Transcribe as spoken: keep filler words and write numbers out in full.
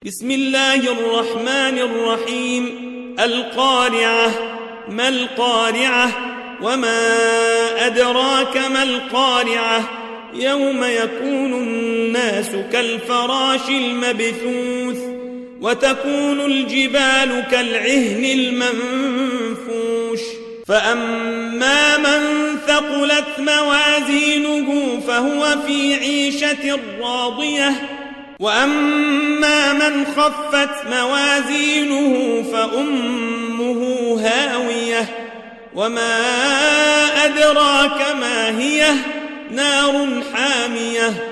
بسم الله الرحمن الرحيم. القارعة. ما القارعة؟ وما أدراك ما القارعة؟ يوم يكون الناس كالفراش المبثوث وتكون الجبال كالعهن المنفوش فأما من ثقلت موازينه فهو في عيشة راضية وأما من خفت موازينه فأمه هاوية وما أدراك ما هي؟ نار حامية